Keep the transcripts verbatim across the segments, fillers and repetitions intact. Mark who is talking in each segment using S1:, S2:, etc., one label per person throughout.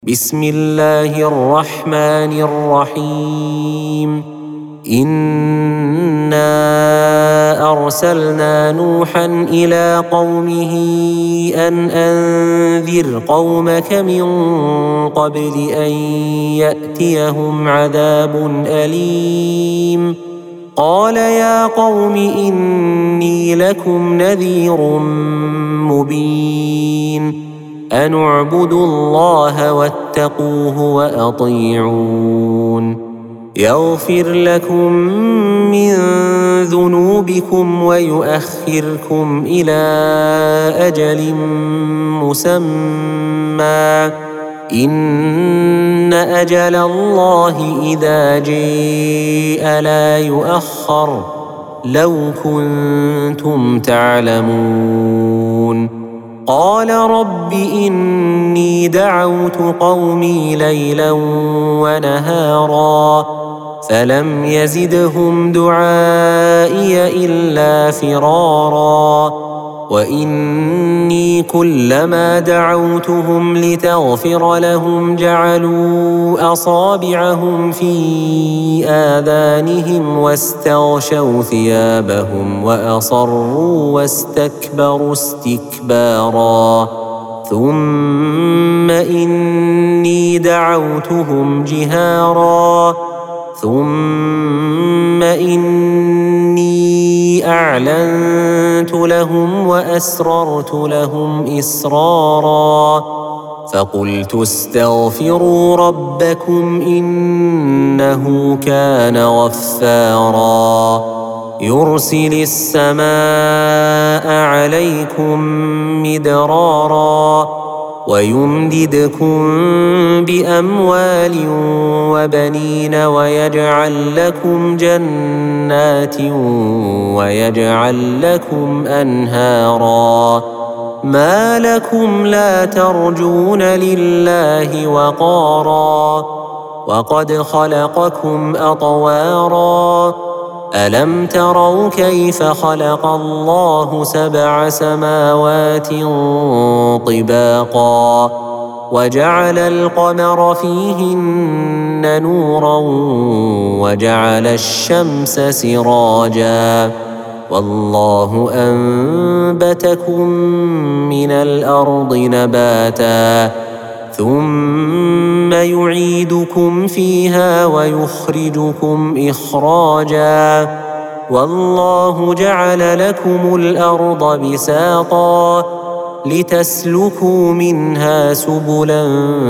S1: بسم الله الرحمن الرحيم إنا أرسلنا نوحا إلى قومه أن أنذر قومك من قبل أن يأتيهم عذاب أليم قال يا قوم إني لكم نذير مبين أن اعبدوا الله واتقوه وأطيعون يغفر لكم من ذنوبكم ويؤخركم إلى أجل مسمى إن أجل الله إذا جاء لا يؤخر لو كنتم تعلمون قال رب إني دعوت قومي ليلا ونهارا فلم يزدهم دعائي إلا فرارا وإني كلما دعوتهم لتغفر لهم جعلوا أصابعهم في آذانهم واستغشوا ثيابهم وأصروا واستكبروا استكبارا ثم إني دعوتهم جهارا ثم إني أعلنت لهم وأسررت لهم إسرارا فقلت استغفروا ربكم إنه كان غفارا يرسل السماء عليكم مدرارا ويمددكم بأموال وبنين ويجعل لكم جنات ويجعل لكم أنهارا ما لكم لا ترجون لله وقارا وقد خلقكم أطوارا ألم تروا كيف خلق الله سبع سماوات طباقا وجعل القمر فيهن نورا وجعل الشمس سراجا والله أنبتكم من الأرض نباتا ثم يعيدكم فيها ويخرجكم إخراجا والله جعل لكم الأرض بساطا لتسلكوا منها سبلا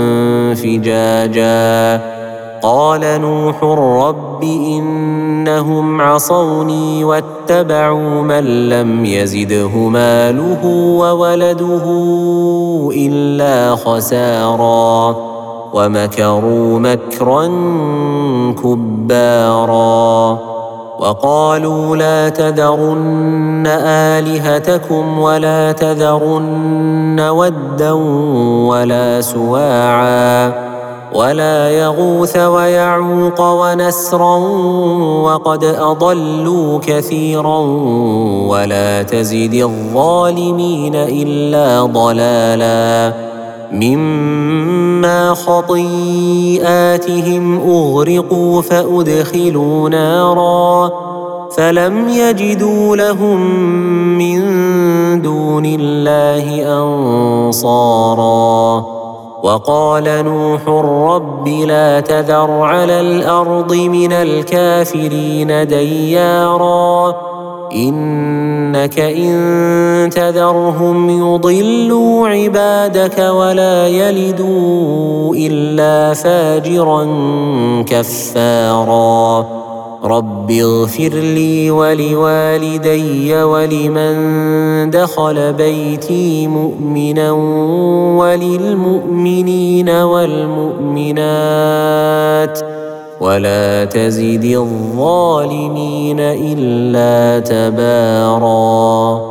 S1: فجاجا قال نوح رب إنهم عصوني واتبعوا من لم يزده ماله وولده إلا خسارا ومكروا مكرا كبارا وقالوا لا تذرن آلهتكم ولا تذرن ودا ولا سواعا ولا يغوث ويعوق ونسرا وقد أضلوا كثيرا ولا تزد الظالمين إلا ضلالا مما خطيئاتهم أغرقوا فأدخلوا نارا فلم يجدوا لهم من دون الله أنصارا وقال نوح رب لا تذر على الأرض من الكافرين ديارا إنك إن تذرهم يضلوا عبادك ولا يلدوا إلا فاجرا كفارا رب اغفر لي ولوالدي ولمن دخل بيتي مؤمنا وللمؤمنين والمؤمنات ولا تزد الظالمين إلا تباراً.